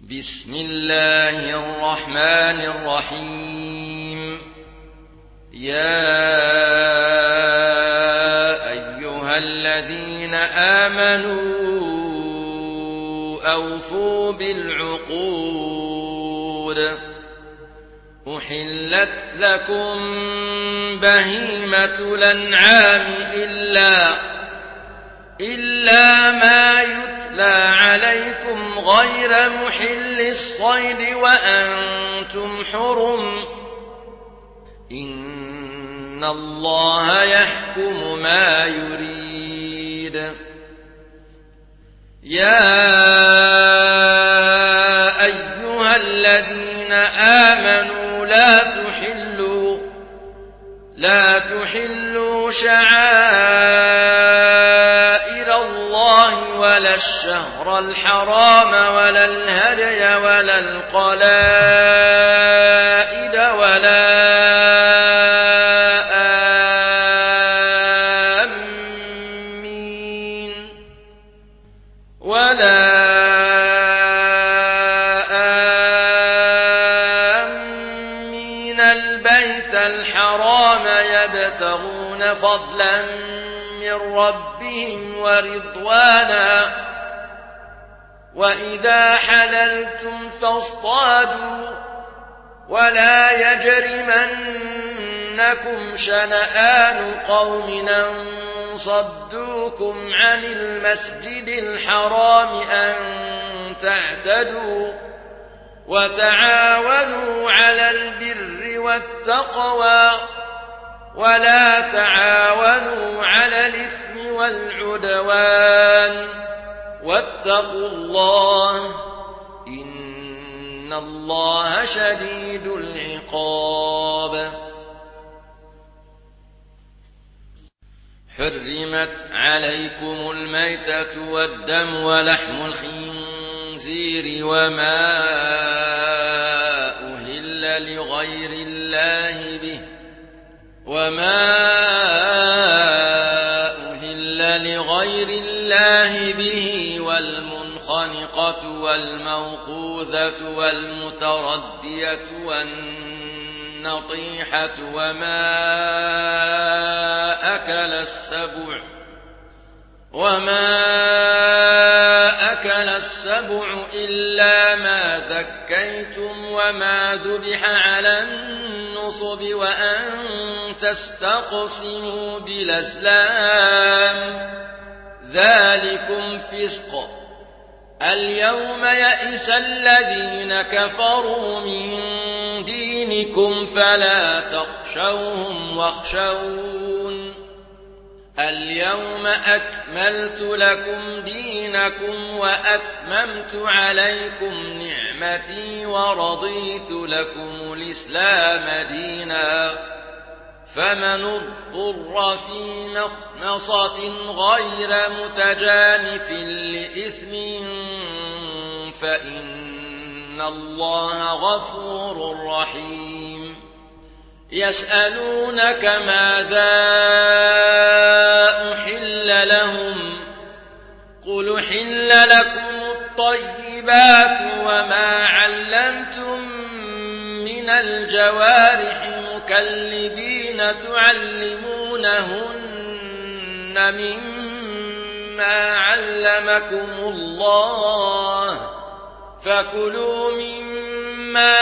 بسم الله الرحمن الرحيم. يا أيها الذين آمنوا أوفوا بالعقود. أحلت لكم بهيمة الأنعام إلا ما يتلى عليكم غير محل الصيد وأنتم حرم. إن الله يحكم ما يريد. يا أيها الذين آمنوا لا تحلوا شعائر الله ولا الشهر الحرام ولا الهدي ولا القلائد آمين البيت الحرام يبتغون فضلا من ربهم ورضوانا. وإذا حللتم فاصطادوا ولا يجرمنكم شنآن قوم أن صدوكم عن المسجد الحرام أن تعتدوا. وتعاونوا على البر والتقوى ولا تعاونوا على الإثم والعدوان. واتقوا الله إن الله شديد العقاب. حرمت عليكم الميتة والدم ولحم الخنزير وما أهل لغير الله به والمنخنقة والموقوذة والمتردية والنطيحة وما أكل السبع إلا ما ذكيتم وما ذبح على النصب وأن تستقسموا بالأزلام ذلكم فسق. اليوم يئس الذين كفروا من دينكم فلا تخشوهم واخشون. اليوم أكملت لكم دينكم وأتممت عليكم نعمتي ورضيت لكم الإسلام دينا. فمن اضطر في مخمصة غير متجانف لإثم فإن الله غفور رحيم. يسألونك ماذا أحل لهم قل أحل لكم الطيبات وما علمتم من الجوارح مكلبين تعلمونهن مما علمكم الله فكلوا مما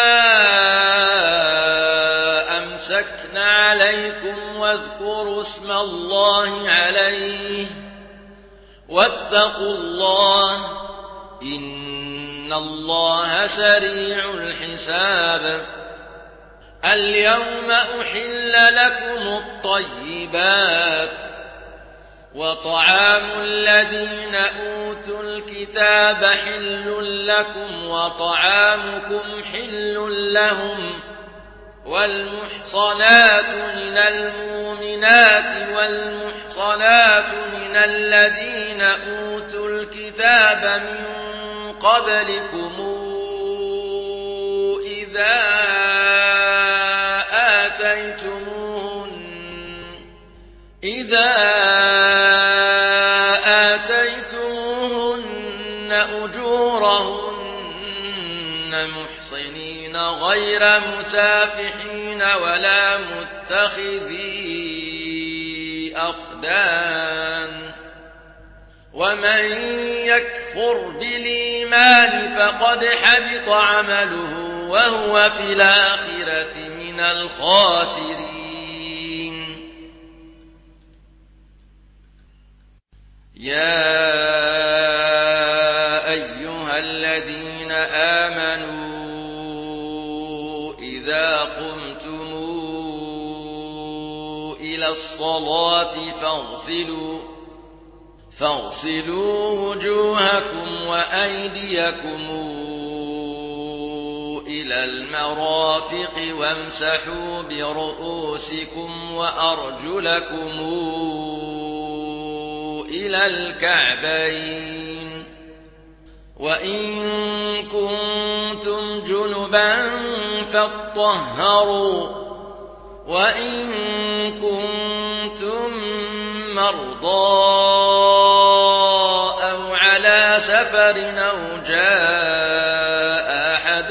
أمسكن عليكم واذكروا اسم الله عليه واتقوا الله إن الله سريع الحساب. اليوم أحل لكم الطيبات وطعام الذين أوتوا الكتاب حل لكم وطعامكم حل لهم. والمحصنات من المؤمنات والمحصنات من الذين أوتوا الكتاب من قبلكم إذا آتيتموهن أجورهن محصنين غير مسافحين ولا متخذي أخدان ومن يكفر بالإيمان فقد حبط عمله وهو في الآخرة من الخاسرين. يا أيها الذين آمنوا إذا قمتم إلى الصلاة فاغسلوا وجوهكم وأيديكم إلى المرافق وامسحوا برؤوسكم وأرجلكم إلى الكعبين وإن كنتم جنبا فاطهروا وإن كنتم مرضى أو على سفر أو جاء أحد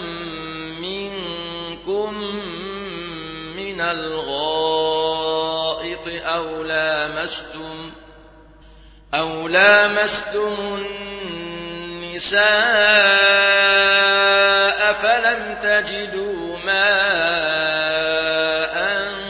منكم من الغائط أو لامستم النساء فلم تجدوا ماء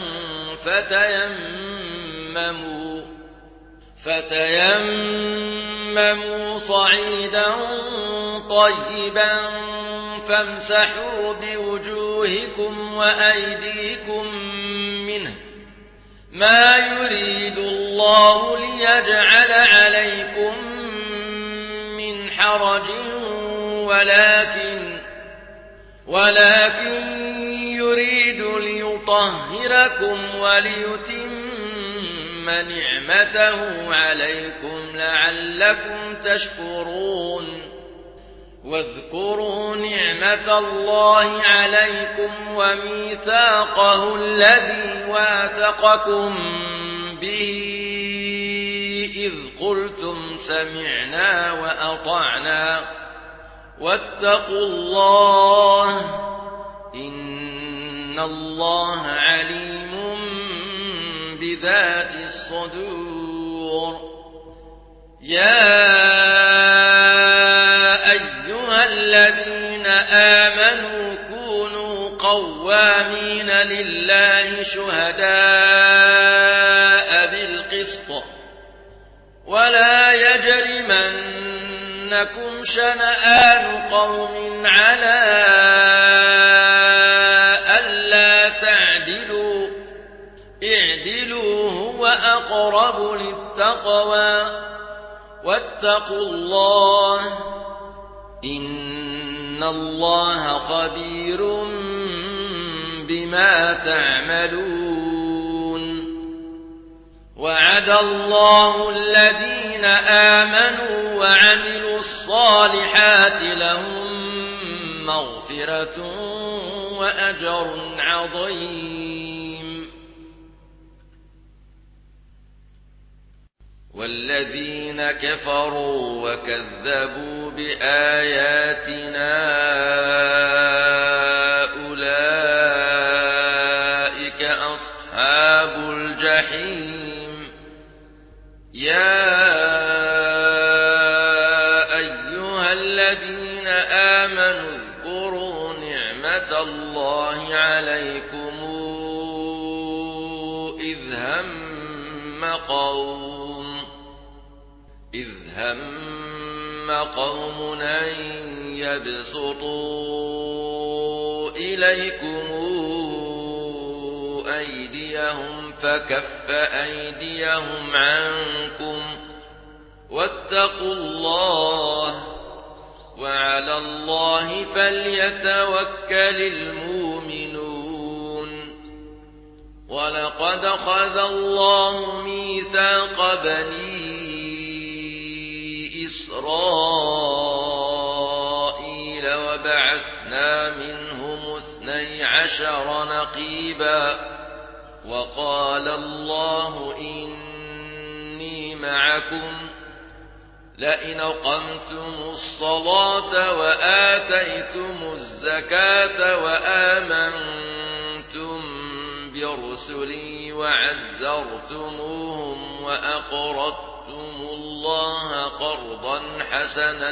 فتيمموا صعيدا طيبا فامسحوا بوجوهكم وأيديكم منه ما يريد الله ليجعل عليكم من حرج ولكن يريد ليطهركم وليتم نعمته عليكم لعلكم تشكرون. واذكروا نعمة الله عليكم وميثاقه الذي واثقكم به إذ قلتم سمعنا وأطعنا واتقوا الله إن الله عليم بذات الصدور. يا أيها الذين آمنوا كونوا قوامين لله شهداء بالقسط ولا يجرمنكم شنآن قوم على ألا تعدلوا اعدلوا هو أقرب للتقوى واتقوا الله إن الله خبير بما تعملون. وعد الله الذين آمنوا وعملوا الصالحات لهم مغفرة وأجر عظيم. والذين كفروا وكذبوا بآياتنا أولئك أصحاب الجحيم. يا أيها الذين آمنوا اذكروا نعمة الله عليكم إذ هم قوم أن يبسطوا إليكم أيديهم فكف أيديهم عنكم واتقوا الله وعلى الله فليتوكل المؤمنون. ولقد أخذ الله ميثاق بني إسرائيل وبعثنا منهم 12 نقيبا وقال الله إني معكم لئن أقمتم الصلاة وآتيتم الزكاة وآمنتم برسلي وعزرتموهم وأقرضتم الله قرضا حسنا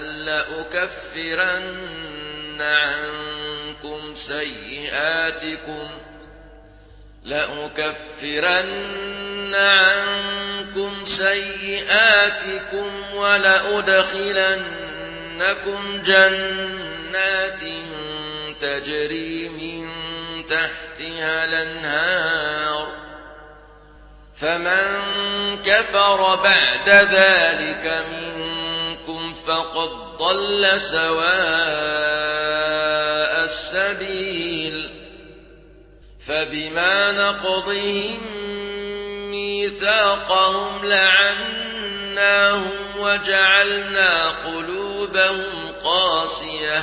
لأكفرن عنكم سيئاتكم ولأدخلنكم جنات تجري من تحتها الأنهار فمن كفر بعد ذلك منكم فقد ضل سواء السبيل فبما نقضهم ميثاقهم لعناهم وجعلنا قلوبهم قاسية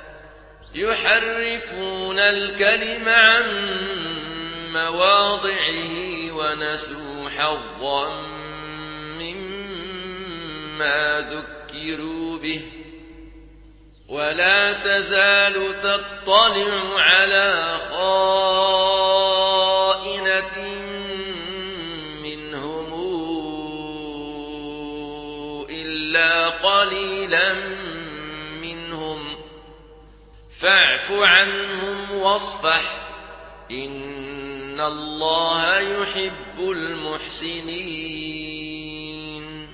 يحرفون الكلم عن مواضعه ونسوا حظا مما ذكروا به ولا تزال تطلع على خائنة منهم إلا قليلا منهم فاعف عنهم واصفح إن الله يحب المحسنين.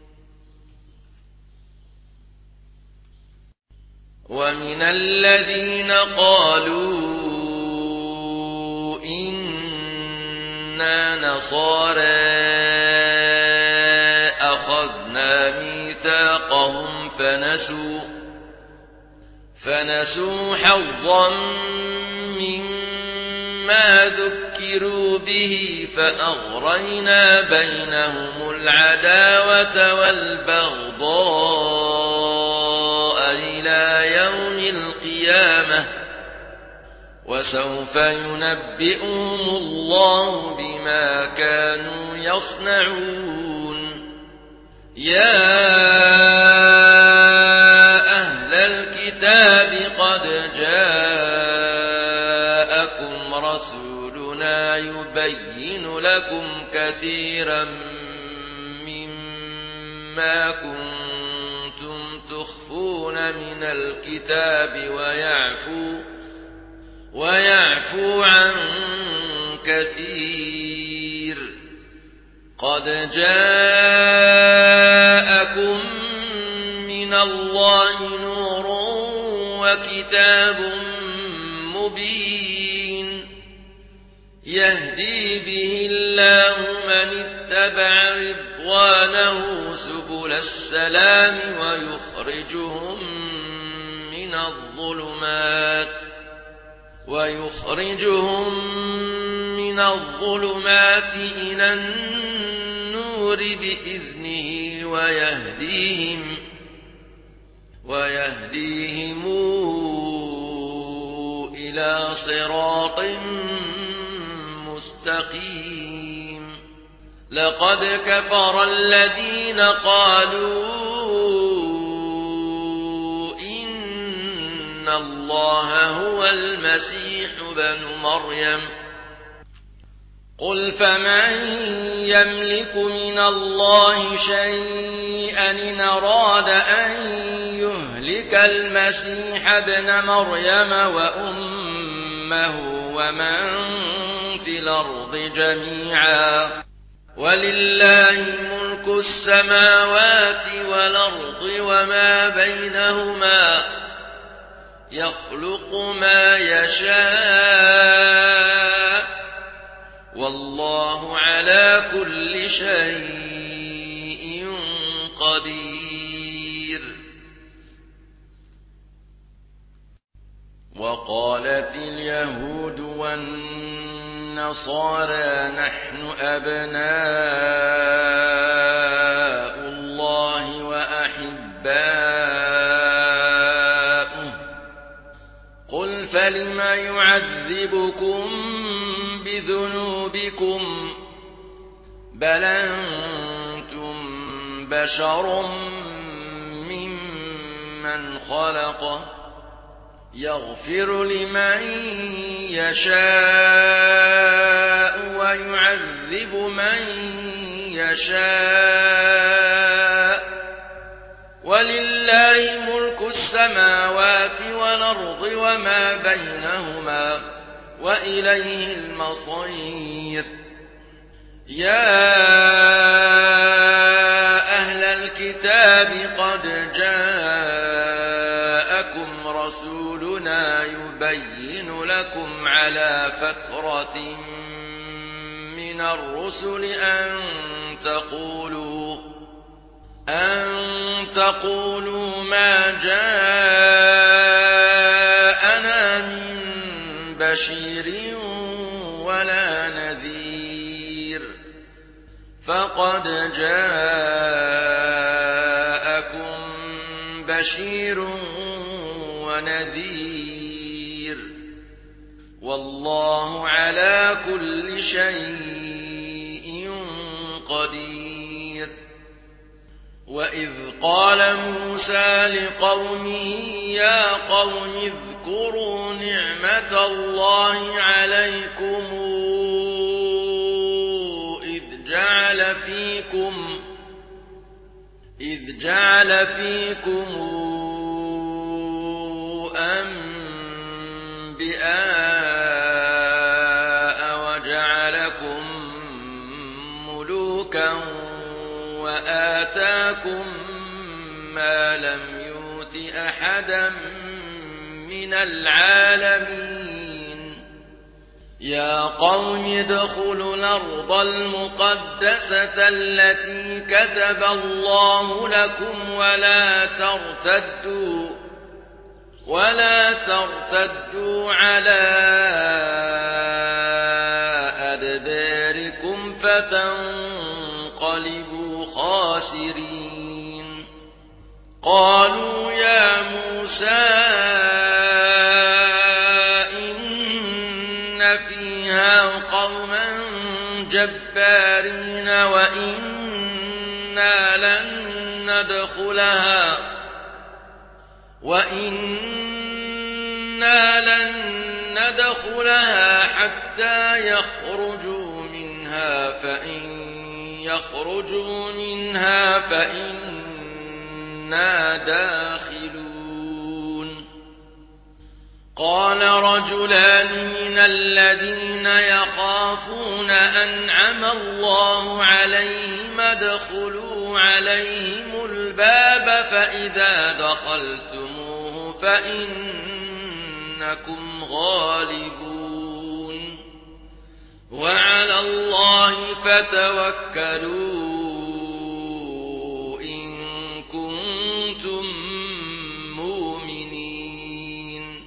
ومن الذين قالوا إنا نصارى أخذنا ميثاقهم فنسوا حظا مما ذكروا به فأغرينا بينهم العداوة والبغضاء إلى يوم القيامة وسوف ينبئهم الله بما كانوا يصنعون. يا أهل الكتاب قد جاءكم رسولنا يبين لكم كثيرا مما كنتم تخفون من الكتاب ويعفو عن كثير. قد جاءكم من الله نور وكتاب مبين يهدي به الله من اتبع رضوانه سبل السلام ويخرجهم من الظلمات إلى النور بإذنه ويهديهم إلى صراط مستقيم. لقد كفر الذين قالوا إن الله هو المسيح ابن مريم قل فمن يملك من الله شيئا إن أراد أن يهلك المسيح ابن مريم وأمه ومن في الأرض جميعا ولله ملك السماوات والأرض وما بينهما يخلق ما يشاء والله على كل شيء قدير. وقالت اليهود والنصارى نحن أبناء الله وأحباؤه قل فلم يعذبكم بذنوبكم بل أنتم بشر ممن خلقه يغفر لمن يشاء ويعذب من يشاء ولله ملك السماوات والأرض وما بينهما وإليه المصير يا أهل الكتاب قد جاءكم رسولنا يبين لكم على فترة من الرسل أن تقولوا ما جاءنا من بشير ولا نذير فقد جاءكم بشير ونذير والله على كل شيء قدير وإذ قال موسى لقومه يا قوم اذكروا نعمة الله عليكم إذ جعل فيكم أنبياء وجعلكم ملوكا وآتاكم ما لم يؤت أحدا من العالمين يا قوم ادخلوا الأرض المقدسة التي كتب الله لكم ولا ترتدوا على أدباركم فتنقلبوا خاسرين قالوا يا موسى إن فيها قوما جبارين وإنا لن ندخلها حتى يخرجوا منها فإنا داخلون قال رجلان من الذين يخافون أنعم الله عليهم ادخلوا عليهم الباب فإذا دخلتموه فإنكم غالبون وعلى الله فتوكلوا إن كنتم مؤمنين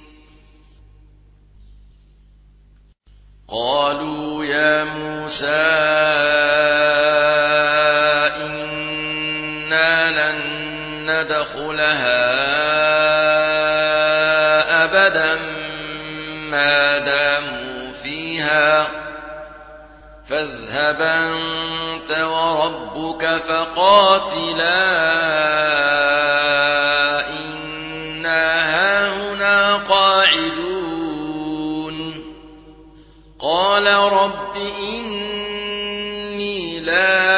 قالوا يا موسى إنا لن ندخلها أبدا ما داموا فيها فاذهب أنت وربك فقاتلا إنا هاهنا قاعدون قال رب إني لا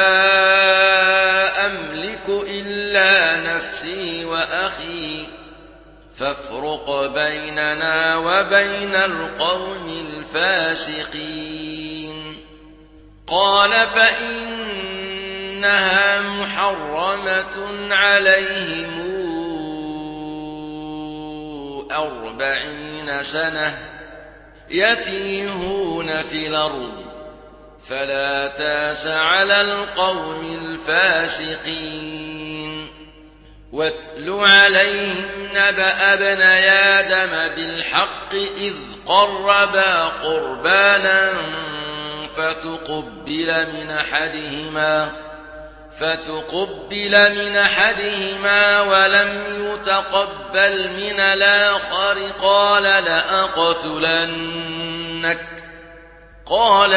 أملك إلا نفسي وأخي فافرق بيننا وبين القوم الفاسقين قال فإنها محرمة عليهم 40 سنة يتيهون في الأرض فلا تاس على القوم الفاسقين واتل عليهم نبأ ابني آدم بالحق إذ قربا قربانا فتقبل من أحدهما ولم يتقبل من الآخر قال لأقتلنك قال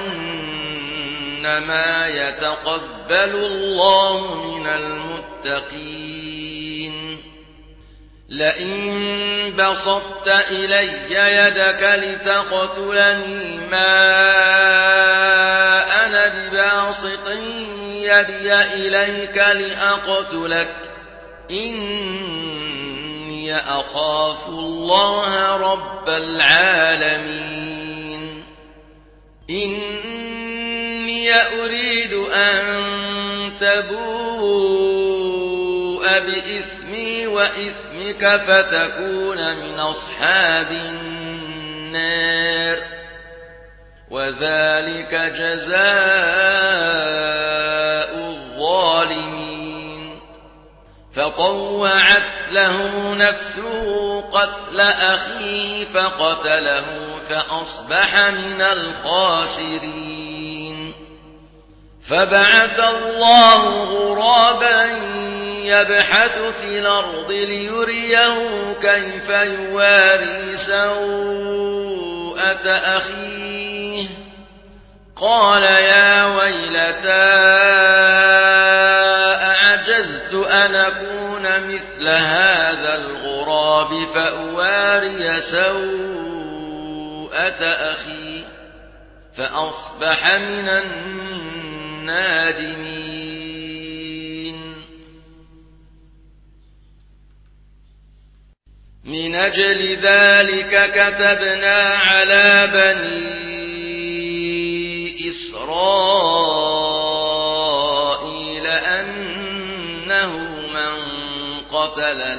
إنما يتقبل الله من المتقين لئن بسطت إلي يدك لتقتلني ما أنا بباسط يدي إليك لأقتلك إني أخاف الله رب العالمين إني أريد أن تبوء بإثمي وإثمك فتكون من أصحاب النار وذلك جزاء الظالمين فطوعت له نفسه قتل أخيه فقتله فأصبح من الخاسرين فبعث الله غرابا يبحث في الأرض ليريه كيف يواري سوءة أخيه قال يا ويلتى أعجزت أن أكون مثل هذا الغراب فأواري سوءة أخي فأصبح من النادمين من أجل ذلك كتبنا على بني إسرائيل أنه من قتل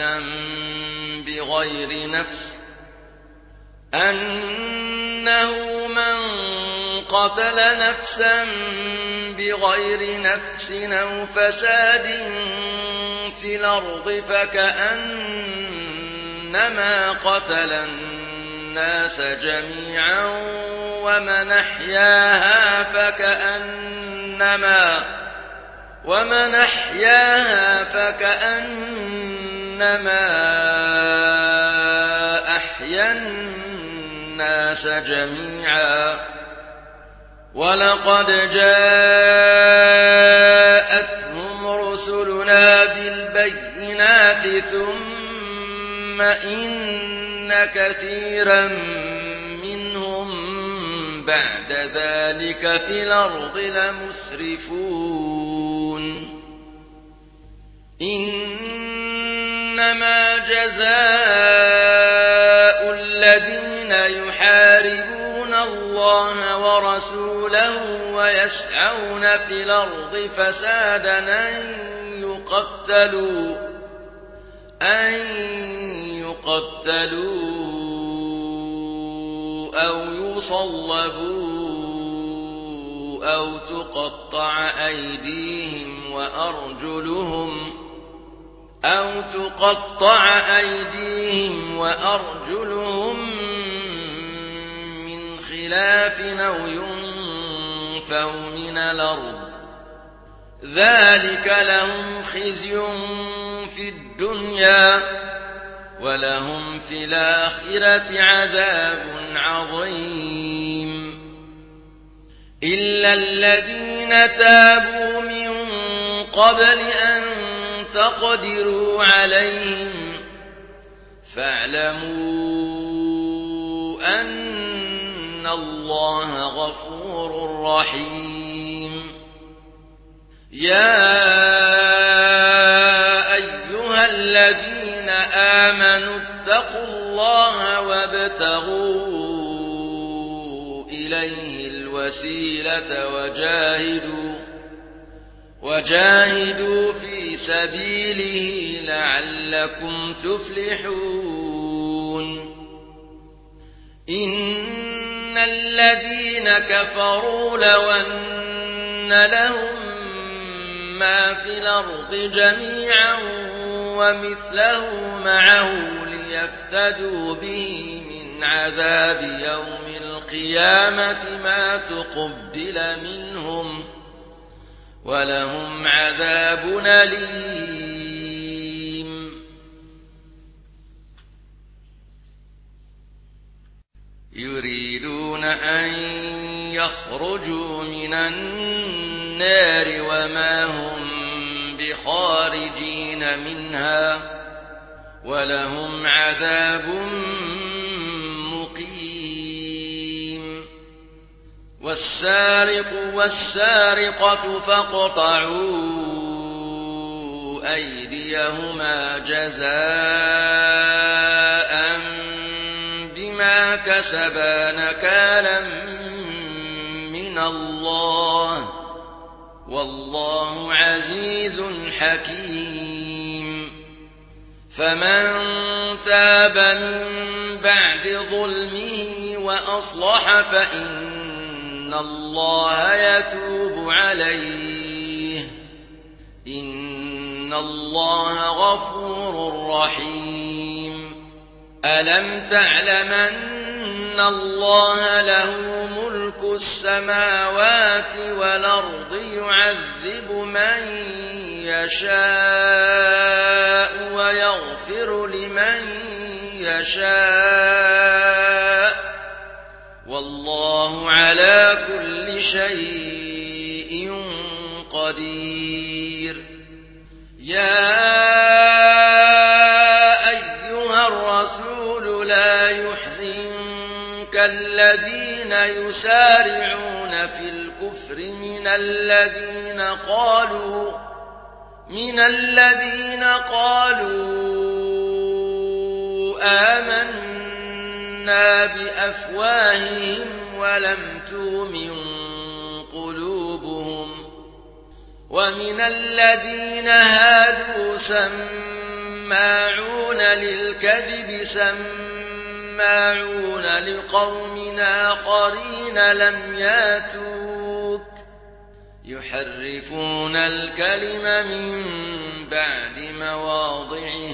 نفسا بغير نفس أو فساد في الأرض فكأنما قتل الناس جميعا ومن أحياها فكأنما أحيا الناس جميعا ولقد جاءتهم رسلنا بالبينات ثم إن كثيرا منهم بعد ذلك في الأرض لمسرفون إنما جزاء الذين يحاربون الله ورسوله ويسعون في الأرض فسادا أن يقتلوا أو يصلبوا أو تقطع أيديهم وأرجلهم من خلاف أو ينفوا من الأرض ذلك لهم خزي في الدنيا ولهم في الآخرة عذاب عظيم إلا الذين تابوا من قبل أن تقدروا عليهم فاعلموا أن الله غفور رحيم يا أيها الذين آمنوا اتقوا الله وابتغوا إليه الوسيلة وجاهدوا في سبيله لعلكم تفلحون إن الذين كفروا لو أن لهم ما في الأرض جميعا ومثله معه ليفتدوا به من عذاب يوم القيامة ما تقبل منهم ولهم عذاب أليم يريدون أن يخرجوا من النار وما هم بخارجين منها ولهم عذاب مقيم. والسارق والسارقة فاقطعوا أيديهما جزاء بما كسبا نكالا من الله، والله عزيز حكيم. فمن تاب من بعد ظلمه وأصلح فإن الله يتوب عليه، إن الله غفور رحيم. ألم تعلم أن الله له ملك السماوات والأرض يعذب من يشاء ويغفر لمن يشاء، والله على كل شيء قدير. يا أيها الرسول لا يحزنك الذين يسارعون في الكفر من الذين قالوا آمنا بأفواههم ولم تؤمن قلوبهم، ومن الذين هادوا سماعون للكذب سماعون لقوم آخرين لم ياتوك يحرفون الكلم من بعد مواضعه،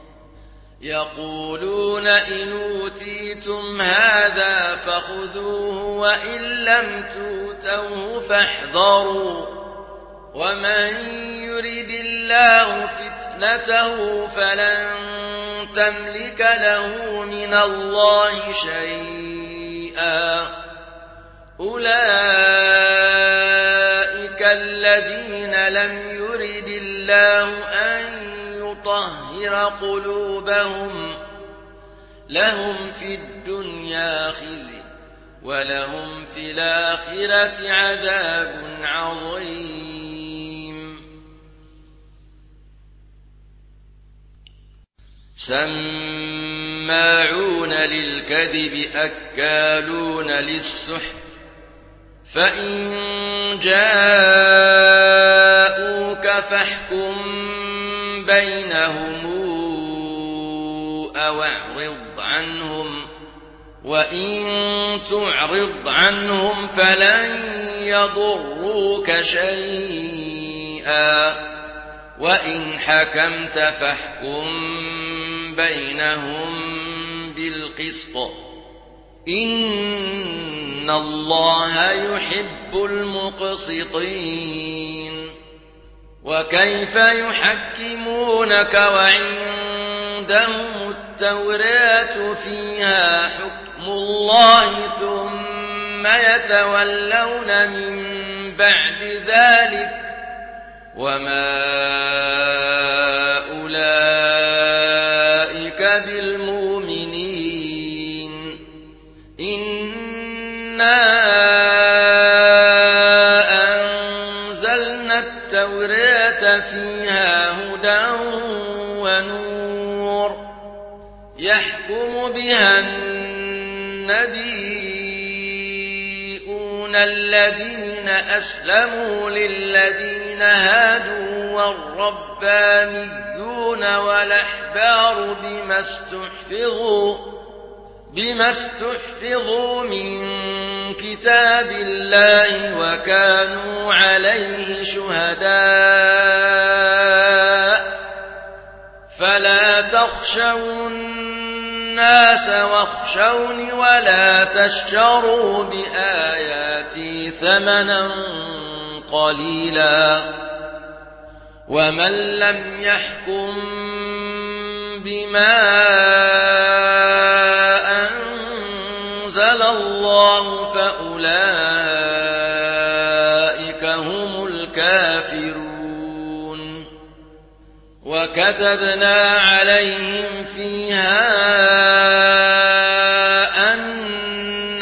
يقولون إن أوتيتم هذا فخذوه وإن لم تؤتوه فاحذروا، ومن يرد الله فتنته فلن تملك له من الله شيئا. أولئك الذين لم يرد الله أن يطهر قلوبهم، لهم في الدنيا خزي ولهم في الآخرة عذاب عظيم. سماعون للكذب أكالون للسحت، فإن جاءوك فاحكم بينهم أو اعرض عنهم، وإن تعرض عنهم فلن يضروك شيئا، وإن حكمت فاحكم بينهم بالقسط، إن الله يحب المقسطين. وكيف يحكمونك وعندهم التوراة فيها حكم الله ثم يتولون من بعد ذلك، وما أولئك بالمؤمنين. إنا أنزلنا التوراة فيها هدى ونور، يحكم بها النبيون الذين أسلموا للذين هادوا والربانيون والأحبار بما استحفظوا من كتاب الله وكانوا عليه شهداء، فلا تخشوا الناس واخشوني ولا تشتروا بآياتي ثمنا قليلا، ومن لم يحكم بما أنزل الله فأولئك هم الكافرون. وكتبنا عليهم فيها أن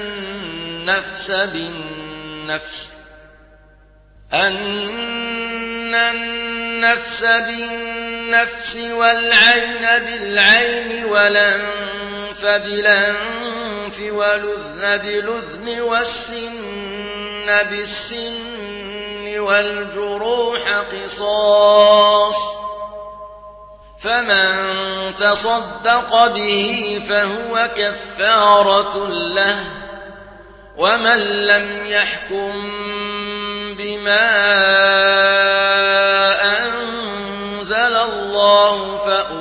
النفس بالنفس والعين بالعين والأنف بالأنف والأذن بالأذن والسن بالسن والجروح قصاص فمن تصدق به فهو كفارة له ومن لم يحكم بما أنزل الله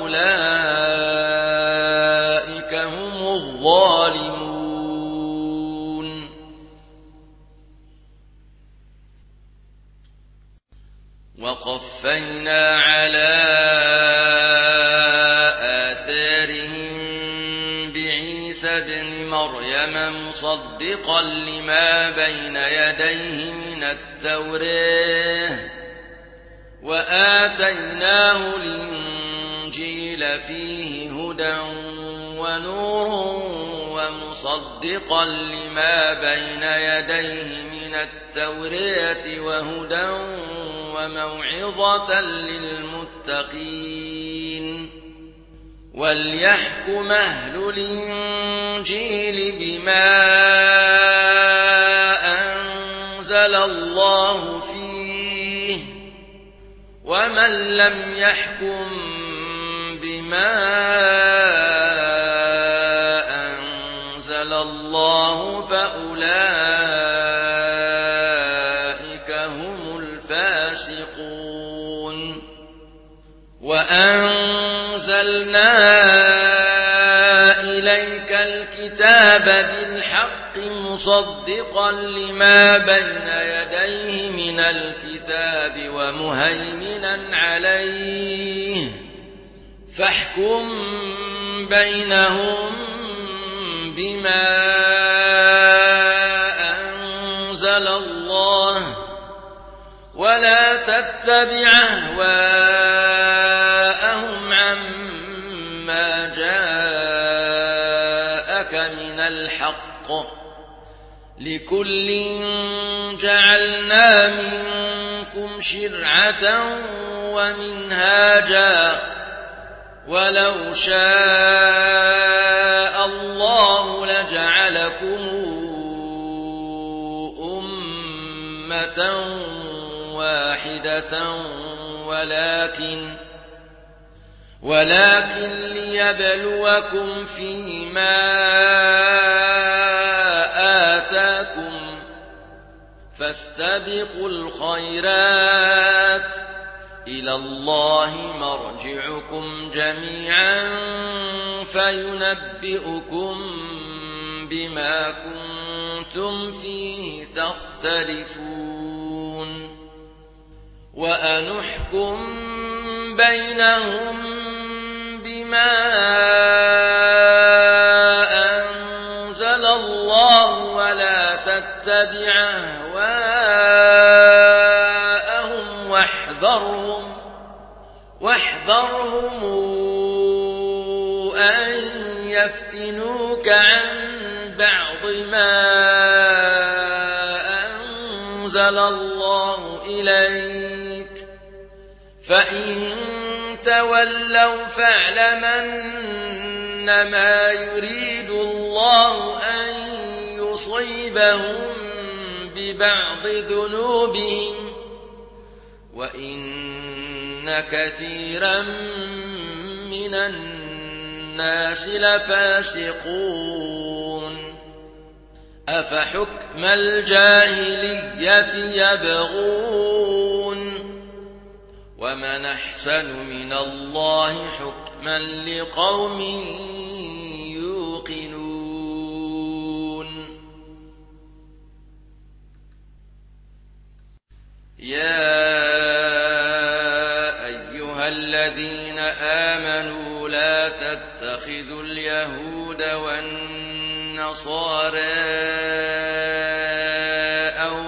فأولئك هم الظالمون. وقفينا على آثارهم بعيسى ابن مريم مصدقا لما بين يديه من التوراة وآتيناه الإنجيل فيه هدى ونور ومصدقا لما بين يديه من التوراة وهدى وموعظة للمتقين. وليحكم أهل الإنجيل بما أنزل الله فيه ومن لم يحكم بما أنزل الله فأولئك هم الفاسقون. وأنزلنا إليك الكتاب بالحق مصدقا لما بين يديه من الكتاب ومهيمنا عليه فاحكم بينهم بما أنزل الله ولا تتبع أهواءهم عما جاءك من الحق لكل جعلنا منكم شرعة ومنهاجا ولو شاء الله لجعلكم أمة واحدة ولكن ليبلوكم فيما آتاكم فاستبقوا الخيرات إلى الله مرجعكم جميعا فينبئكم بما كنتم فيه تختلفون. وأنحكم بينهم بما أنزل الله ولا تتبع أهواءهم واحذرهم أن يفتنوك عن بعض ما أنزل الله إليك فإن تولوا فاعلم أنما يريد الله أن يصيبهم ببعض ذنوبهم وإن كثيرا من الناس لفاسقون. أفحكم الجاهلية يبغون ومن أحسن من الله حكما لقوم يوقنون. يا أيها الذين آمنوا لا تتخذوا اليهود والنصارى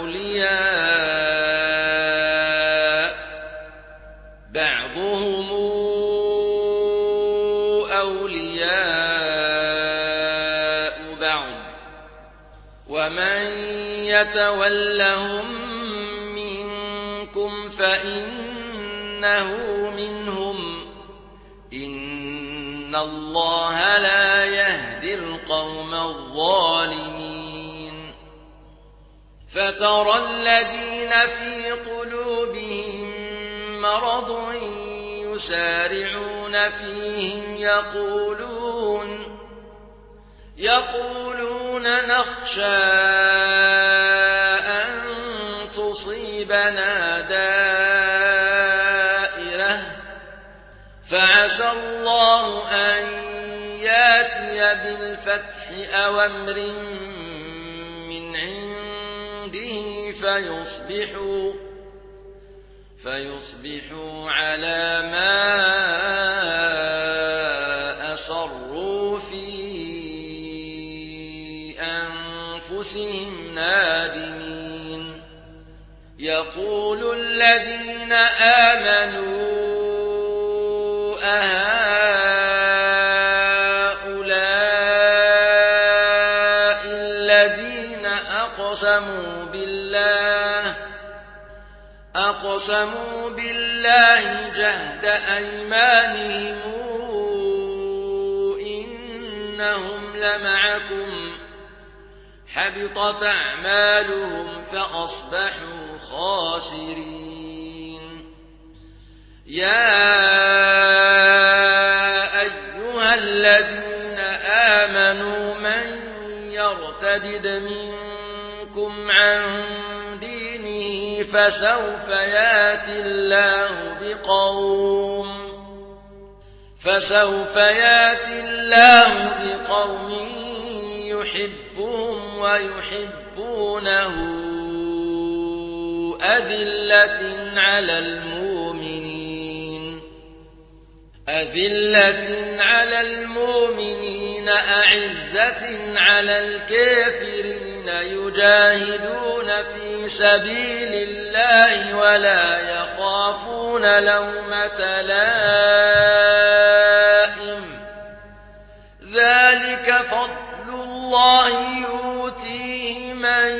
أولياء بعضهم ومن يتولهم منكم فإنه منهم إن الله لا يهدي القوم الظالمين فترى الذين في قلوبهم مرض يسارعون فيهم يقولون نخشى أن تصيبنا دائرة فعسى الله أن ياتي بالفتح أو أمر من عنده فيصبحوا على ما أصروا في أنفسهم نادمين يقول الذين آمنوا أهؤلاء الذين أقسموا بالله جهد أيمانهم إنهم لمعكم حبطت أعمالهم فأصبحوا خاسرين يا أيها الذين آمنوا من يرتد منكم عن دينه فسوف ياتي الله بقوم يحبهم ويحبونه أذلة على المؤمنين أعزة على الكافرين يجاهدون في سبيل الله ولا يخافون لومة لائم ذلك فضل الله يؤتيه من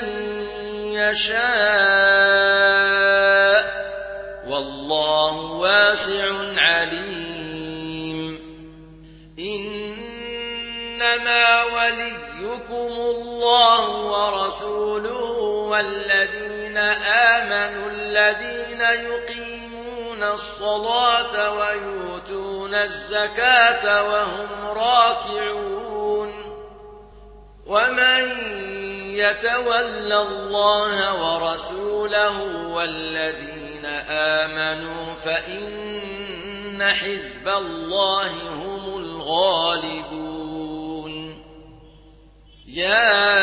يشاء والله واسع عليم إنما وليكم الله ورسوله والذين آمنوا الذين يقيمون الصلاة ويؤتون الزكاة وهم راكعون ومن يتول الله ورسوله والذين آمنوا فإن حزب الله هم الغالبون يا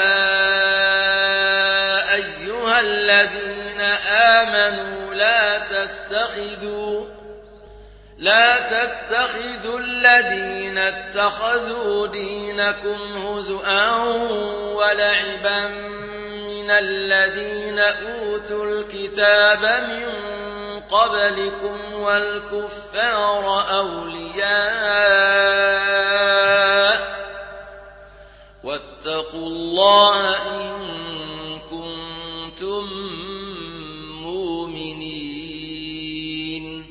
أيها الذين آمنوا لا تتخذوا الذين اتخذوا دينكم هزؤا ولعبا من الذين أوتوا الكتاب من قبلكم والكفار أولياء واتقوا الله إن كنتم مؤمنين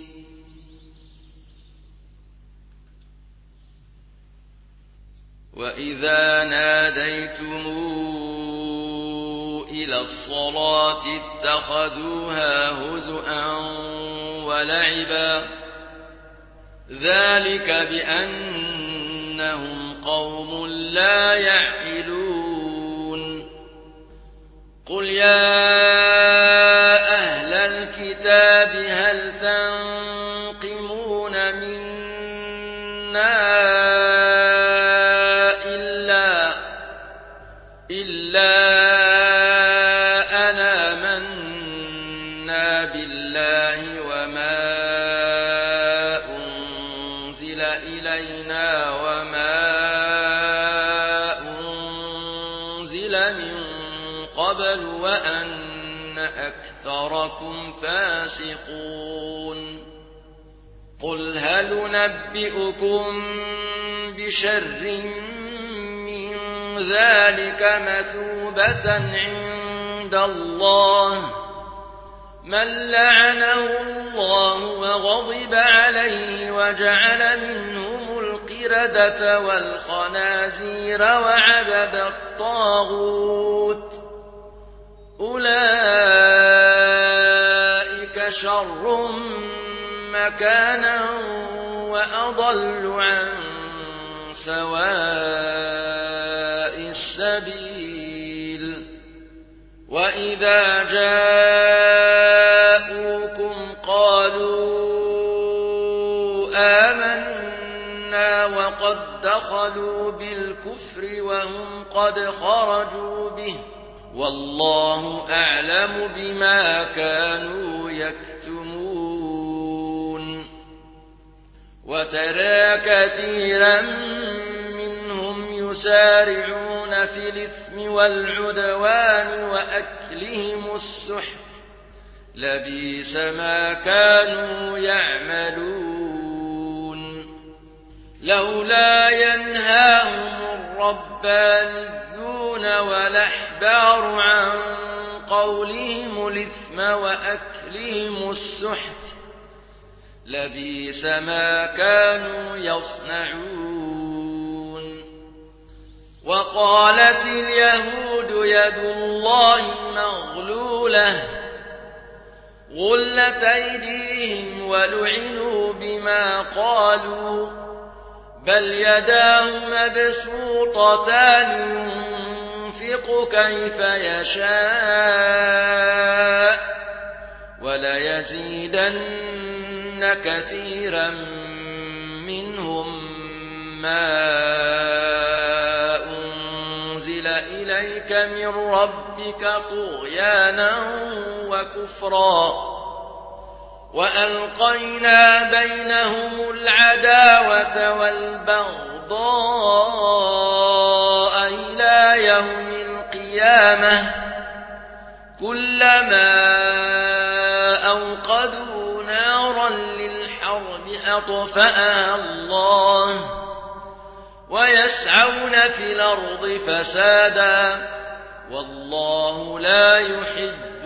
وإذا ناديتم إلى الصلاة اتخذوها هزؤا ولعبا ذلك بأنهم قوم لا يعقلون قل يا أهل الكتاب هل تنقمون منا إلا أن آمنا بالله وما أنزل إلينا وما أنزل من قبل وأن أكثركم فاسقون قل هل ننبئكم بشر ذلك مثوبة عند الله من لعنه الله وغضب عليه وجعل منهم القردة والخنازير وعبد الطاغوت أولئك شر مكانا وأضل عن سواء السبيل وإذا جاءوكم قالوا آمنا وقد دخلوا بالكفر وهم قد خرجوا به والله أعلم بما كانوا يكتمون وترى كثيرا منهم يسارعون في الإثم والعدوان وأكلهم السحت لبئس ما كانوا يعملون لولا ينهاهم الربانيون والأحبار عن قولهم الإثم وأكلهم السحت لبئس ما كانوا يصنعون وقالت اليهود يد الله مغلولة غلت أيديهم ولعنوا بما قالوا بل يداه مبسوطتان ينفق كيف يشاء وليزيدن كثيرا منهم ما أنزل إليك من ربك طغيانا وكفرا وألقينا بينهم العداوة والبغضاء إلى يوم القيامة كلما أوقدوا نارا للحرب أطفأها الله ويسعون في الأرض فسادا والله لا يحب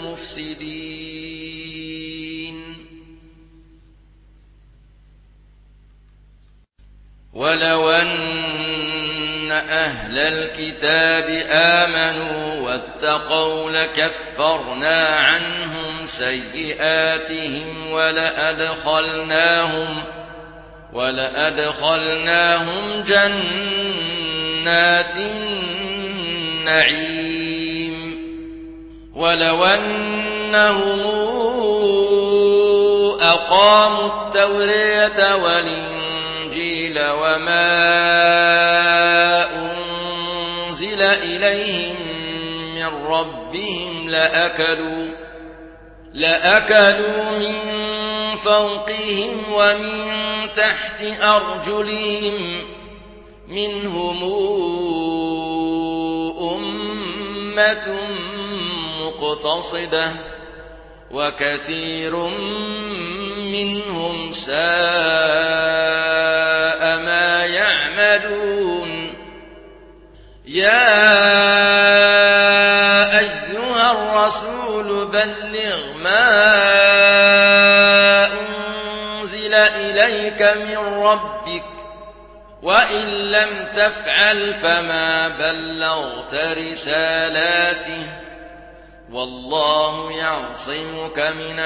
المفسدين ولو أن أهل الكتاب آمنوا واتقوا لكفرنا عنهم سيئاتهم ولأدخلناهم جنات النعيم ولو أنهم أقاموا التوراة والإنجيل وما أنزل إليهم من ربهم لأكلوا من فوقهم ومن تحت أرجلهم منهم أمة مقتصدة وكثير منهم ساء ما يعملون يا أيها الرسول بلغ ما أنزل إليك من ربك وإن لم تفعل فما بلغت رسالاته والله يعصمك من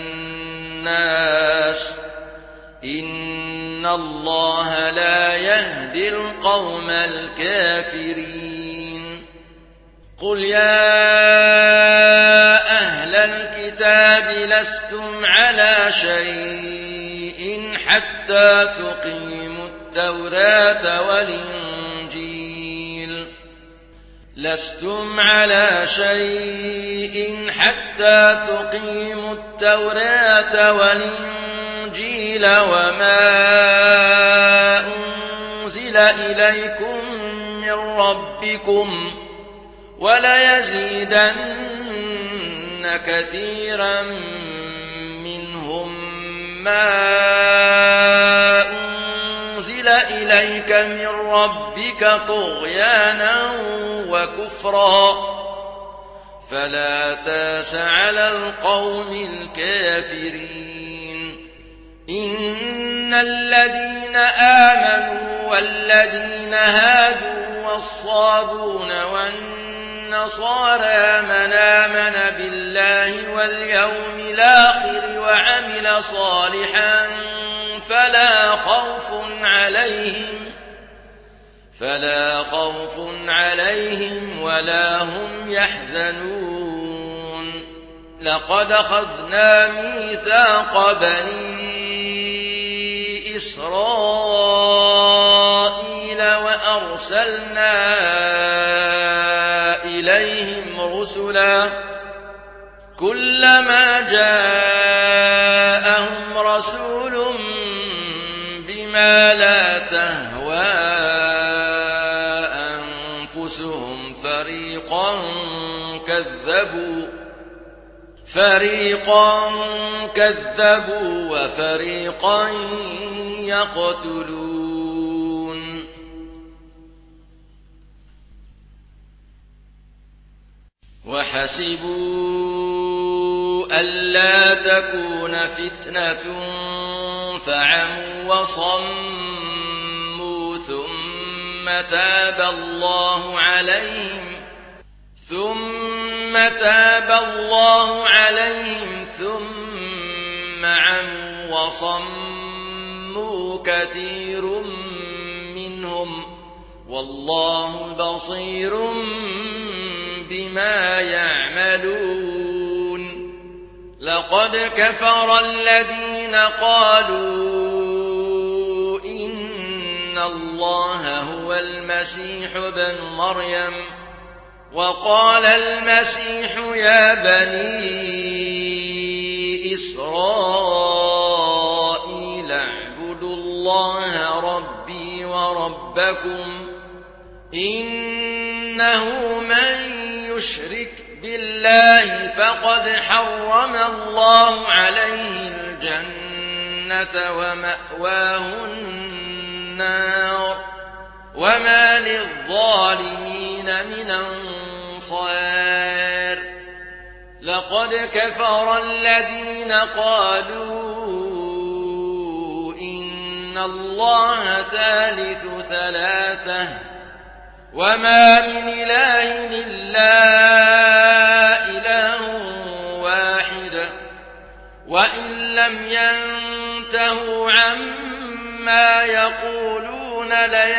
الناس إن الله لا يهدي القوم الكافرين قل يا أهل الكتاب لستم على شيء حتى تقيموا التوراة والإنجيل لستم على شيء حتى تقيموا التوراة والإنجيل وما أنزل إليكم من ربكم وليزيدن كثيرا منهم ما أنزل إليك من ربك طغيانا وكفرا فلا تاس على القوم الكافرين إن الذين آمنوا والذين هادوا والصابون والنصارى من آمن بالله واليوم الآخر وعمل صالحا فلا خوف عليهم ولا هم يحزنون لقد أخذنا ميثاق بني إسرائيل وأرسلنا إليهم رسلا كلما جاءهم رسول بما لا تهوى أنفسهم فريقا كذبوا وفريقا يقتلون وحسبوا ألا تكون فتنة فعموا وصموا ثم تاب الله عليهم ثم عموا وصموا كثير منهم والله بصير بما يعملون لقد كفر الذين قالوا إن الله هو المسيح ابن مريم وقال المسيح يا بني إسرائيل اعبدوا الله ربي وربكم إنه من يشرك بالله فقد حرم الله عليه الجنة ومأواه النار وما للظالمين من أنصار لقد كفر الذين قالوا إن الله ثالث ثلاثة وما من إله إلا إله واحد وإن لم ينتهوا عما يقولون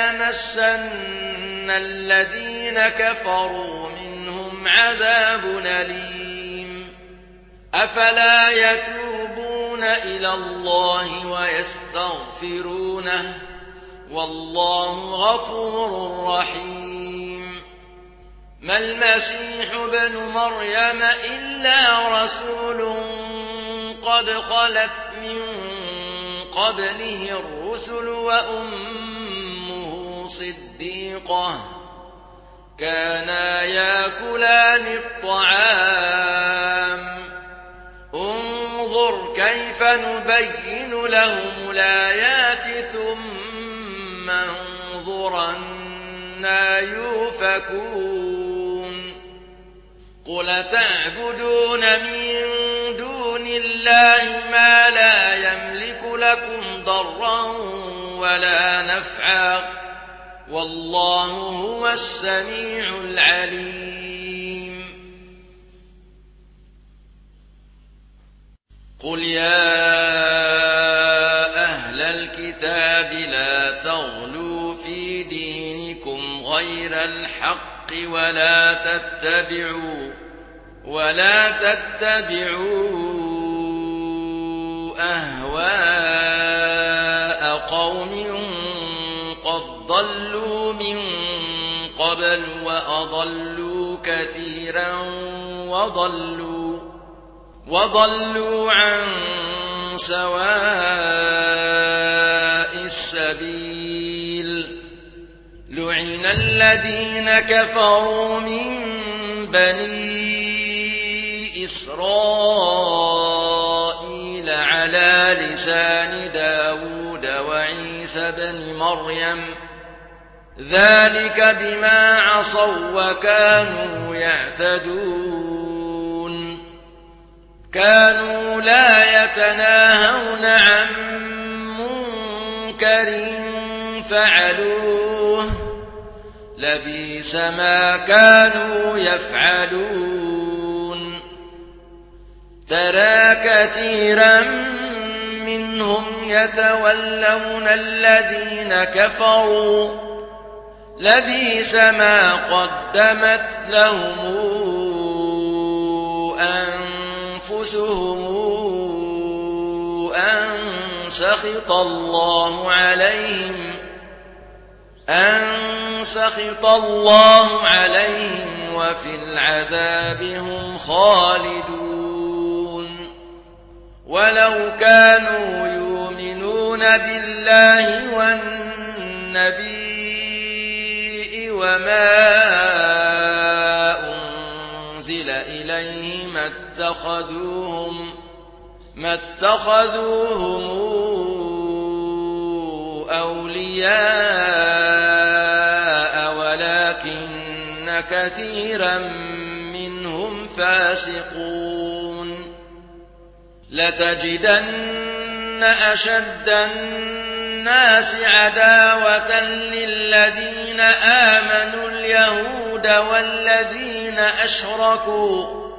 ليمسن الذين كفروا منهم عذاب أليم أفلا يتوبون إلى الله ويستغفرونه والله غفور رحيم ما المسيح ابن مريم إلا رسول قد خلت من قبله الرسل وأمه صديقة كانا يأكلان الطعام انظر كيف نبين لهم الآيات ثم انظر أنى يؤفكون قل تعبدون من دون الله ما لا يملك لكم ضرا ولا نفعا والله هو السميع العليم قل يا أهل الكتاب لا تغلوا في دينكم غير الحق ولا تتبعوا أهواء قوم قد ضلوا من قبل وأضلوا كثيرا وضلوا عن سواء السبيل لعن الذين كفروا من بني إسرائيل على لسان داود وعيسى ابن مريم ذلك بما عصوا وكانوا يعتدون كانوا لا يتناهون عن منكر فعلوه لبئس ما كانوا يفعلون ترى كثيرا منهم يتولون الذين كفروا لبئس ما قدمت لهم أنفسهم أن سخط الله عليهم وفي العذاب هم خالدون ولو كانوا يؤمنون بالله والنبي وما أنزل إليه ما اتخذوهم أولياء ولكن كثيرا منهم فاسقون لتجدن أشد الناس عداوة للذين آمنوا اليهود والذين أشركوا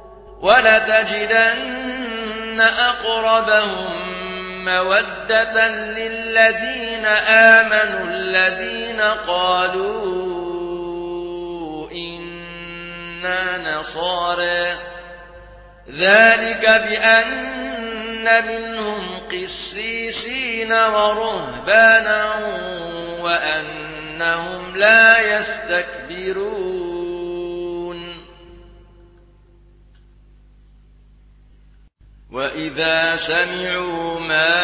ولتجدن أقربهم مودة للذين آمنوا الذين قالوا إنا نصارى ذلك بأن منهم قسيسين ورهبانا وأنهم لا يستكبرون وإذا سمعوا ما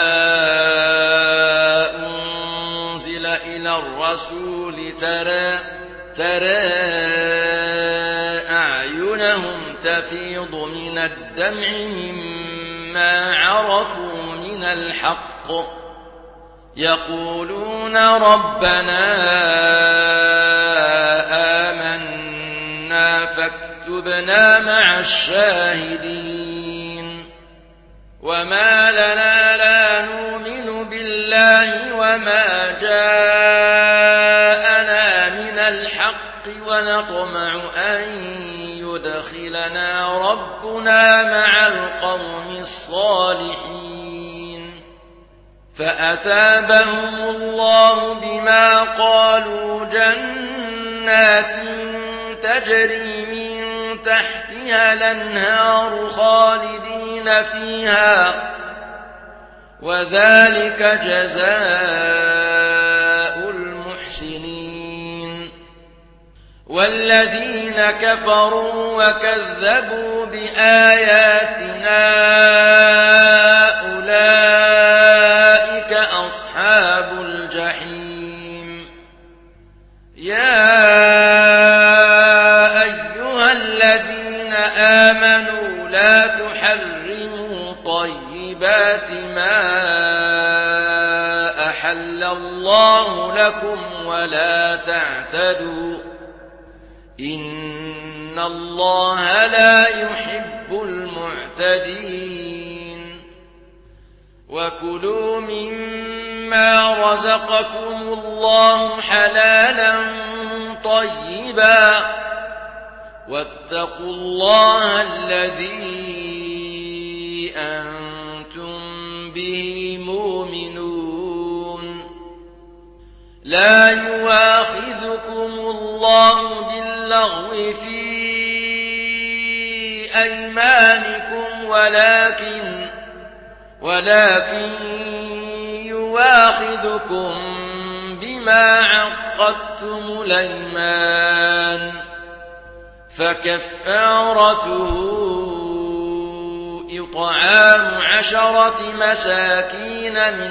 أنزل إلى الرسول ترى أعينهم تفيض من الدمع مما عرفوا من الحق يقولون ربنا آمنا فاكتبنا مع الشاهدين وما لنا لا نؤمن بالله وما جاءنا من الحق ونطمع أن يدخلنا ربنا مع القوم الصالحين فأثابهم الله بما قالوا جنات تجري من تحتها الأنهار خالدين فيها وذلك جزاء المحسنين والذين كفروا وكذبوا بآياتنا أولئك أصحاب الجحيم يا أيها الذين آمنوا لا تحرموا طيبات ما أحل الله لكم ولا تعتدوا إن الله لا يحب المعتدين وكلوا مما رزقكم الله حلالا طيبا واتقوا الله الذي أنتم به مؤمنون لا يواخذكم الله باللغو في أيمانكم ولكن يواخذكم بما عقدتم الأيمان فكفارته إطعام 10 مساكين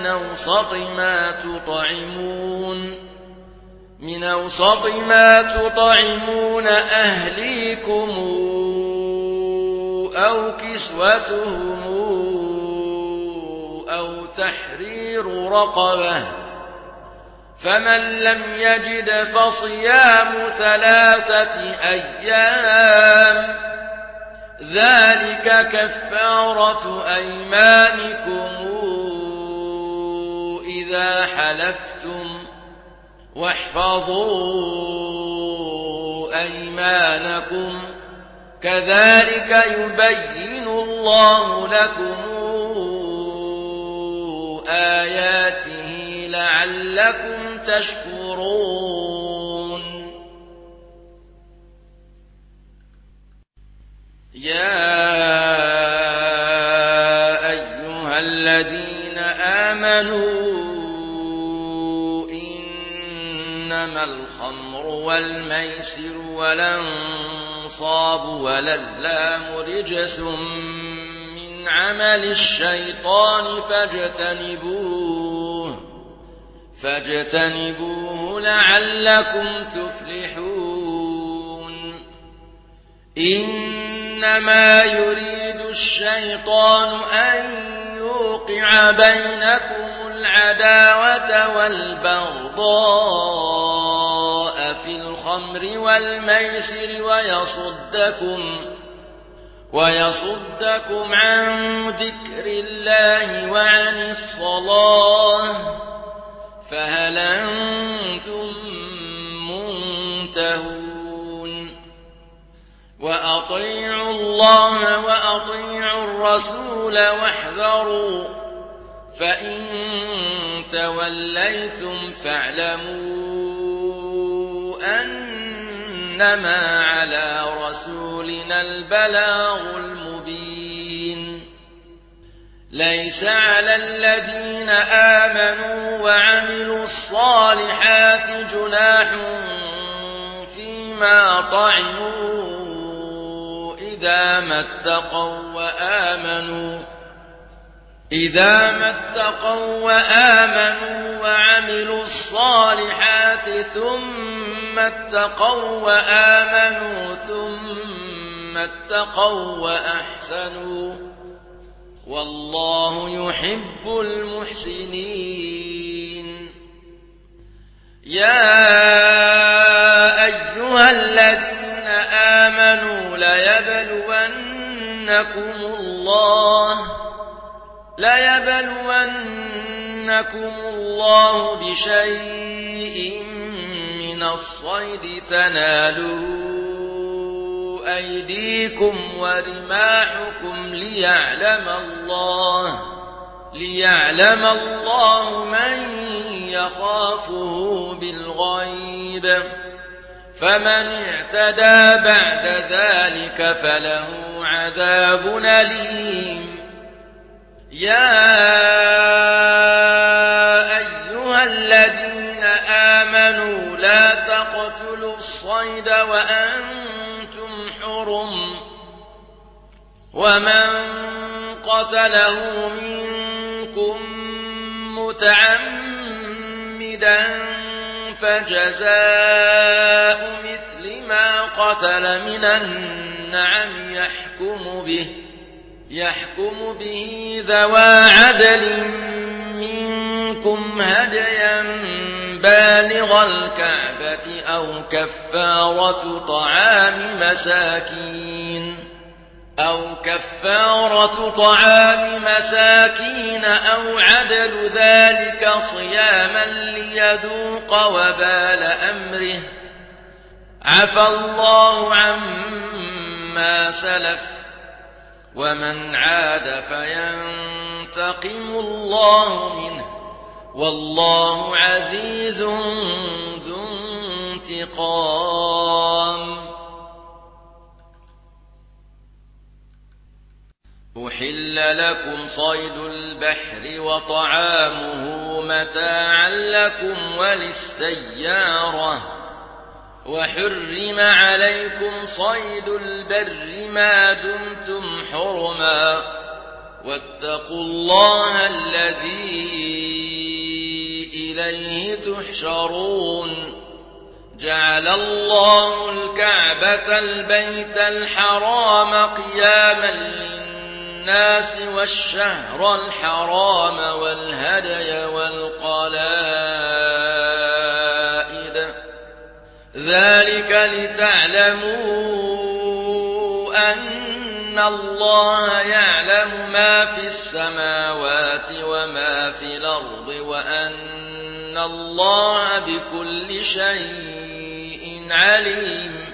من أوسط ما تطعمون أهليكم أو كسوتهم أو تحرير رقبة فمن لم يجد فصيام 3 أيام ذلك كفارة أيمانكم إذا حلفتم واحفظوا أيمانكم كذلك يبين الله لكم آياته لعلكم تشكرون يا أيها الذين آمنوا إنما الخمر والميسر والأنصاب والأزلام رجس من عمل الشيطان فاجتنبوه لعلكم تفلحون إنما يريد الشيطان أن يوقع بينكم العداوة والبغضاء في الخمر والميسر ويصدكم عن ذكر الله وعن الصلاة فهل أنتم منتهون وأطيعوا الله وأطيعوا الرسول واحذروا فإن توليتم فاعلموا أنما على رسولنا البلاغ المبين ليس على الذين آمنوا وعملوا الصالحات جناح فيما طعموا إذا ما اتقوا وآمنوا وعملوا الصالحات ثم اتقوا وأحسنوا والله يحب المحسنين يا أيها الذين آمنوا ليبلونكم الله بشيء من الصيد تناله أيديكم ورماحكم ليعلم الله من يخافه بالغيب فمن اعتدى بعد ذلك فله عذاب أليم يا أيها الذين آمنوا لا تقتلوا الصيد وأنتم حرم ومن قتله منكم متعمدا فجزاء مثل ما قتل من النعم يحكم به ذوى عدل منكم هديا بالغ الكعبة أو كفارة طعام مساكين أو عدل ذلك صياما ليذوق وبال أمره عفى الله عما سلف ومن عاد فينتقم الله منه والله عزيز ذو انتقام أحل لكم صيد البحر وطعامه متاعا لكم وللسيارة وحرم عليكم صيد البر ما دمتم حرما واتقوا الله الذي إليه تحشرون جعل الله الكعبة البيت الحرام قياما للناس والشهر الحرام والهدي والقلائد ذلك لتعلموا أن الله يعلم ما في السماوات وما في الأرض وأن الله بكل شيء عليم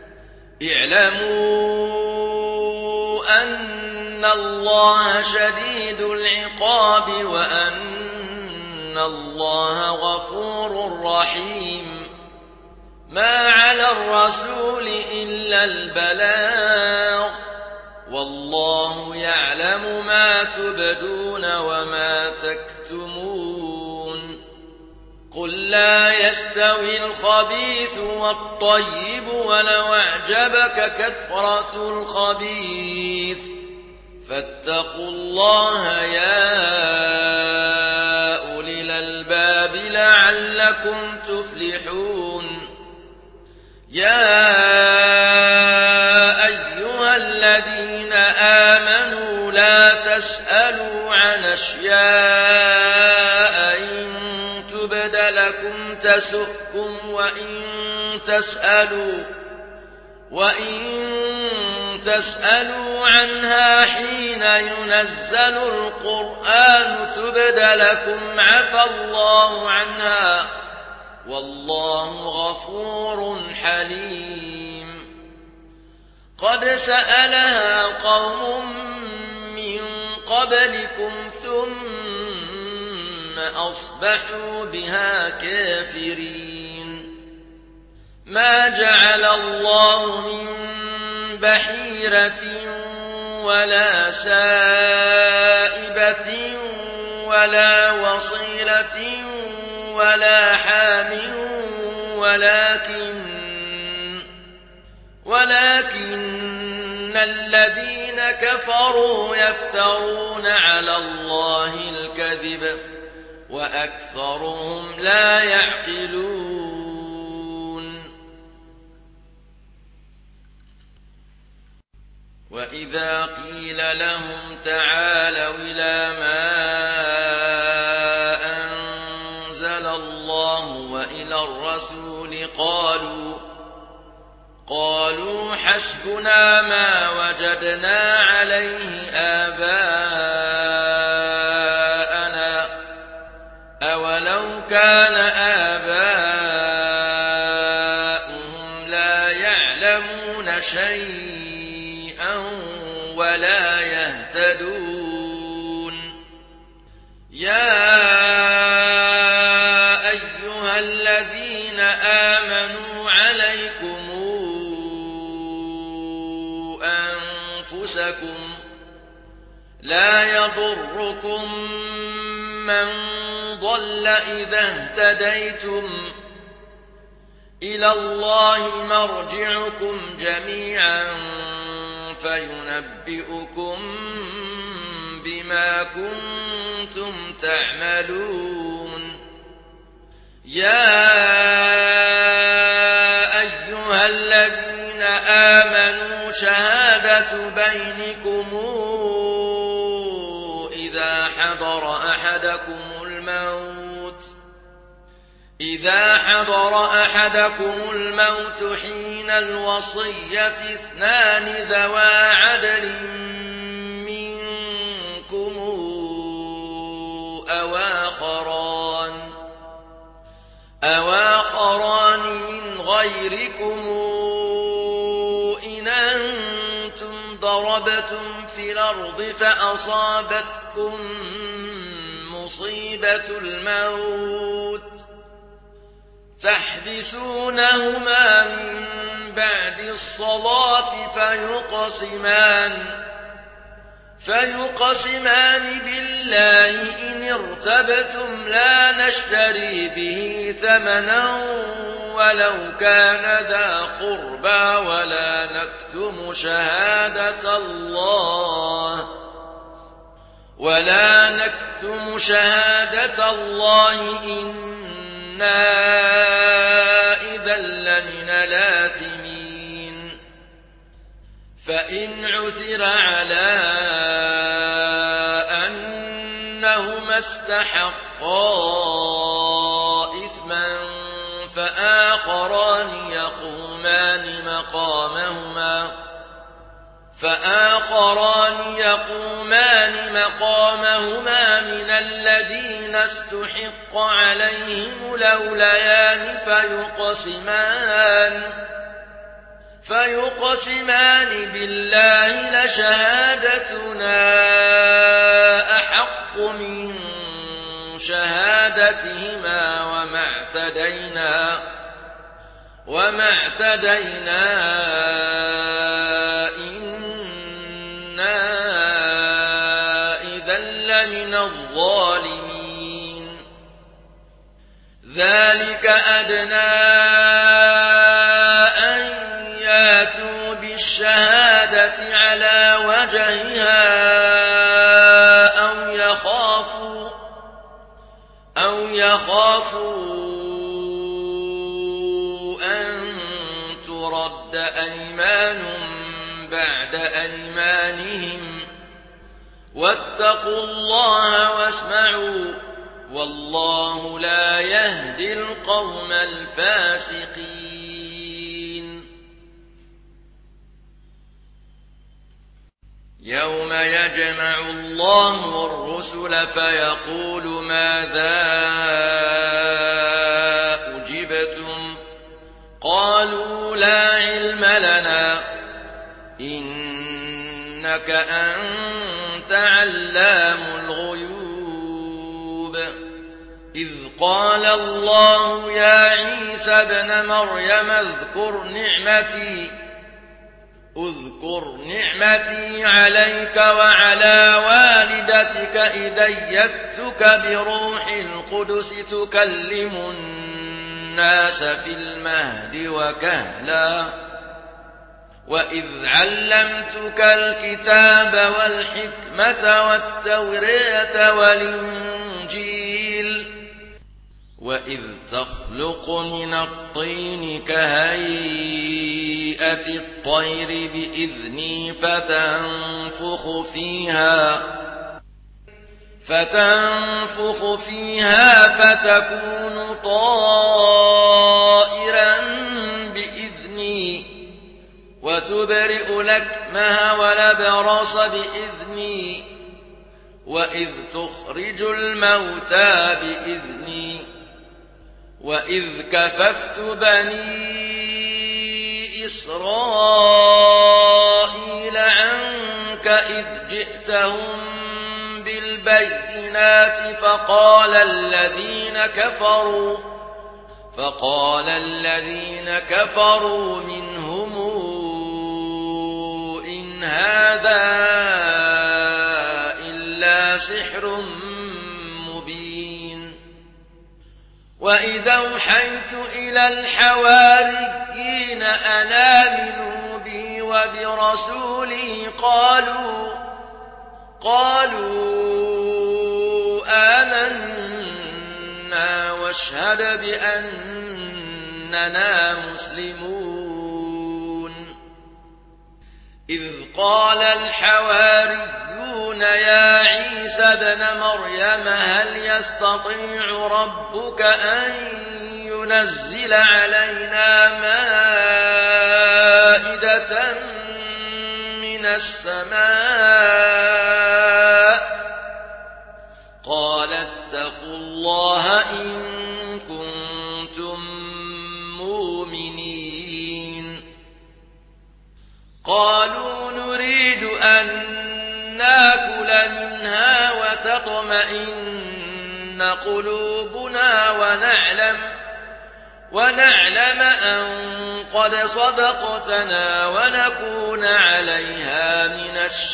اعلموا أن الله شديد العقاب وأن الله غفور رحيم ما على الرسول إلا البلاغ والله يعلم ما تبدون وما تكتمون قل لا يستوي الخبيث والطيب ولو أعجبك كثرة الخبيث فاتقوا الله يا أولي الألباب لعلكم تفلحون يا أيها الذين آمنوا لا تسألوا عن أشياء إن تبد لكم تسؤكم وإن تسألوا عنها حين ينزل القرآن تبد لكم عفى الله عنها والله غفور حليم قد سألها قوم من قبلكم ثم أصبحوا بها كافرين ما جعل الله من بحيرة ولا سائبة ولا وصيلة ولا حام ولكن الذين كفروا يفترون على الله الكذب وأكثرهم لا يعقلون وإذا قيل لهم تعالوا إلى ما أنزل الله وإلى الرسول قالوا حسبنا ما وجدنا عليه آباءنا أولو كان آباؤهم لا يعلمون شيئا ولا يهتدون يا أيها الذين آمنوا عليكم أنفسكم لا يضركم من ضل إذا اهتديتم إلى الله مرجعكم جميعا فينبئكم بما كنتم تعملون يا أيها الذين آمنوا شهادة بينكم إذا حضر أحدكم الموت حين الوصية اثنان ذوى عدل منكم أو آخران من غيركم إن أنتم ضربتم في الأرض فأصابتكم مصيبة الموت تحبسونهما من بعد الصلاة فيقسمان بالله إن ارتبتم لا نشتري به ثمنا ولو كان ذا قربى ولا نكتم شهادة الله إنا إذا لمن الآثمين فإن عثر على أنهما استحقا إثما فآخران فآخران يقومان مقامهما من الذين استحق عليهم الأوليان فيقسمان بالله لشهادتنا أحق من شهادتهما وما اعتدينا إنا إذا لمن الظالمين ذلك أدنى أن ياتوا بالشهادة على وجهها أو يخافوا أن ترد أيمان بعد أيمانهم واتقوا الله واسمعوا والله لا يهدي القوم الفاسقين يوم يجمع الله الرسل فيقول ماذا أجبتم قالوا لا علم لنا إنك أنت علام الغيوب إذ قال الله يا عيسى ابن مريم اذكر نعمتي عليك وعلى والدتك إذ أيدتك بروح القدس تكلم الناس في المهد وكهلا وإذ علمتك الكتاب والحكمة والتوراة والإنجيل وإذ تخلق من الطين كهيئة الطير بإذني فتنفخ فيها فتكون طائرا بإذني وتبرئ الأكمه والأبرص بإذني وإذ تخرج الموتى بإذني وإذ كففت بني إسرائيل عنك إذ جئتهم بالبينات فقال الذين كفروا منهم إن هذا إلا سحر مبين وإذا أوحيت إلى الحواريين أن آمنوا بي وبرسولي قالوا آمنا واشهد بأننا مسلمون إذ قال الحواريون يا عيسى ابن مريم هل يستطيع ربك أن ينزل علينا مائدة من السماء قال اتقوا الله إن كنتم مؤمنين قالوا نريد أن ناكل منها وتطمئن قلوبنا ونعلم أن قد صدقتنا ونكون عليها من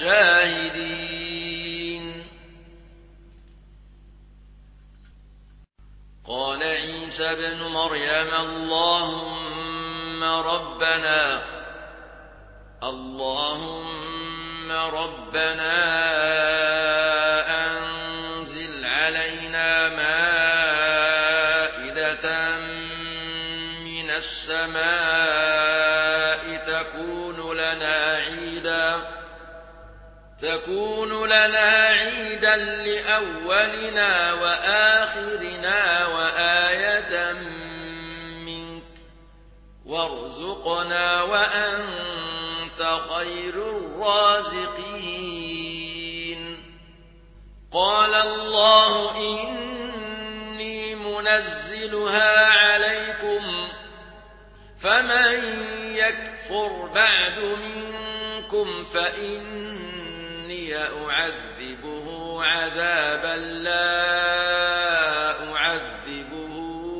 الشاهدين قال عيسى ابن مريم اللهم ربنا أنزل علينا مائدة من السماء تكون لنا عيدا لأولنا وآخرنا وآية منك وارزقنا وأنت خير الرازقين. قال الله إني منزلها عليكم فمن يكفر بعد منكم فإني أعذبه عذابا لا أعذبه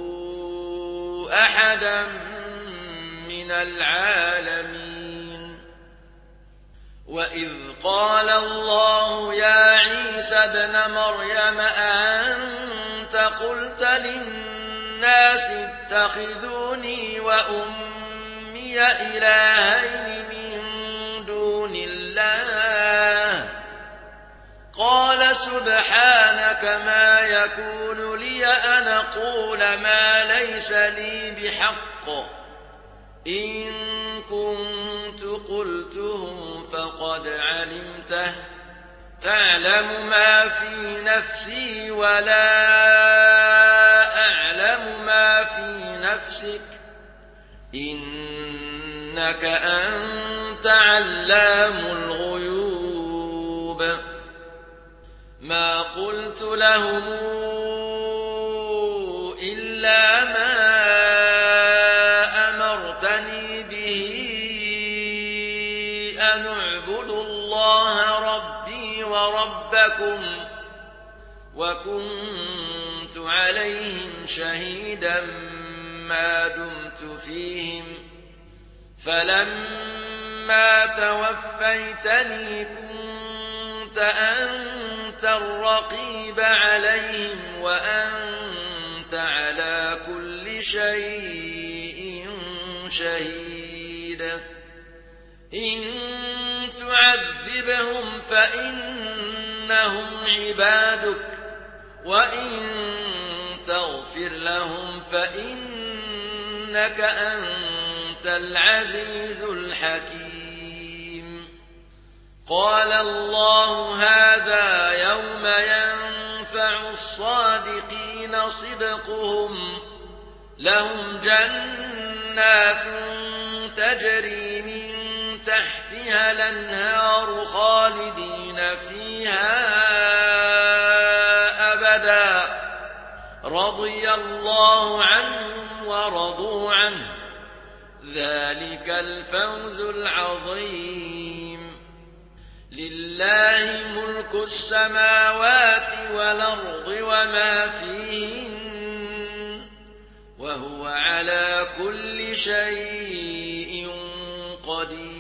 أحدا من العالمين. وإذ قال الله يا عيسى ابن مريم أأنت قلت للناس اتخذوني وأمي إلهين من دون الله قال سبحانك ما يكون لي أن أقول ما ليس لي بحق إن كنت قلته فقد علمته تعلم ما في نفسي ولا أعلم ما في نفسك إنك أنت علام الغيوب. ما قلت لهم إلا ما أمرتني به أن اعبدوا الله ربي وربكم وكنت عليهم شهيدا ما دمت فيهم فلما توفيتني كنت أنت الرقيب عليهم وأنت على كل شيء شهيد. إن تعذبهم فإنهم عبادك وإن تغفر لهم فإنك أنت العزيز الحكيم. قال الله هذا يوم ينفع الصادقين صدقهم لهم جنات تجري من تحتها الأنهار خالدين فيها أبدا رضي الله عنهم ورضوا عنه ذلك الفوز العظيم. لله ملك السماوات والأرض وما فيهن وهو على كل شيء قدير.